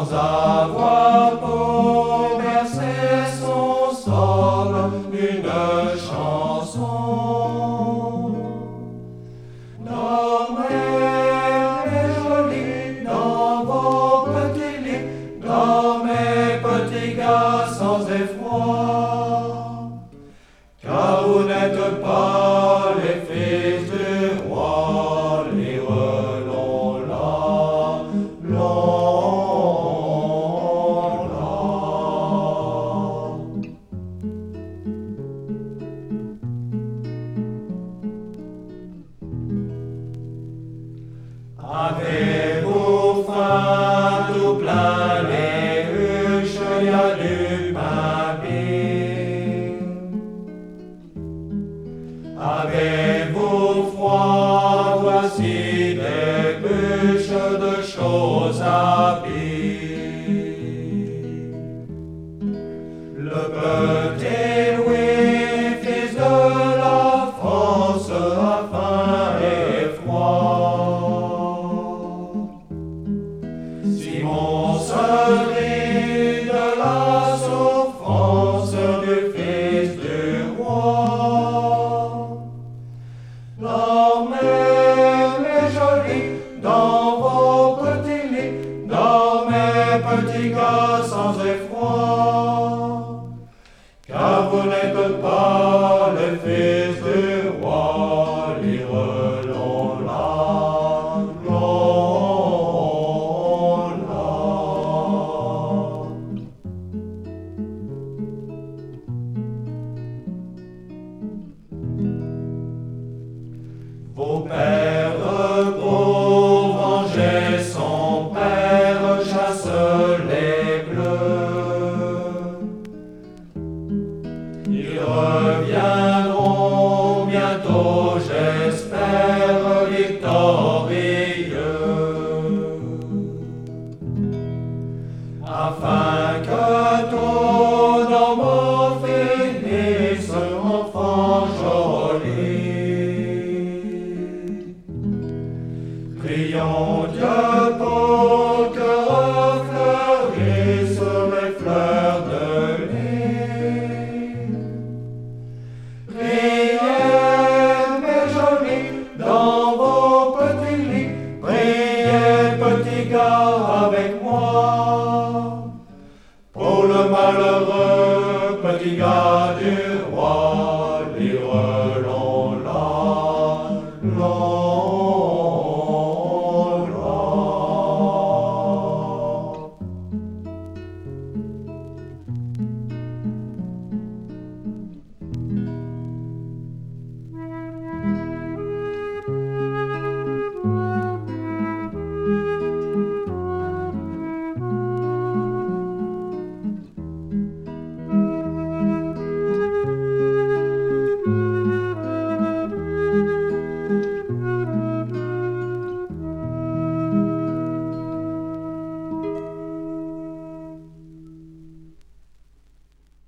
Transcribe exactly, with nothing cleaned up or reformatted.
sans avoir pour bercer son sol une chanson. Dormez les jolis dans vos petits lits, dormez petits gars sans effroi, car vous n'êtes pas les fils du roi, lirelon la, long, la. Avez-vous faim tout plein les huches, y a du pain bien? Avez-vous froid, voici des bûches de choses à pire. Le petit Louis, fils de la France, a faim et froid. Simon se rit de la souffrance du fils du roi. Dormez les jolis dans vos petits lits, dormez petits gars sans effroi, car vous n'êtes pas les fils du roi, lirelon la, long, la. Vos pères, pour venger son père, chassent les bleus. Ils reviendront bientôt, j'espère, victorieux, afin que tout nos mots finissent, enfants jolis. Prions Dieu pour que refleurissent les fleurs de l'île. Priez, mes jolis, dans vos petits lits, priez, petits gars, avec moi, pour le malheureux petit gars du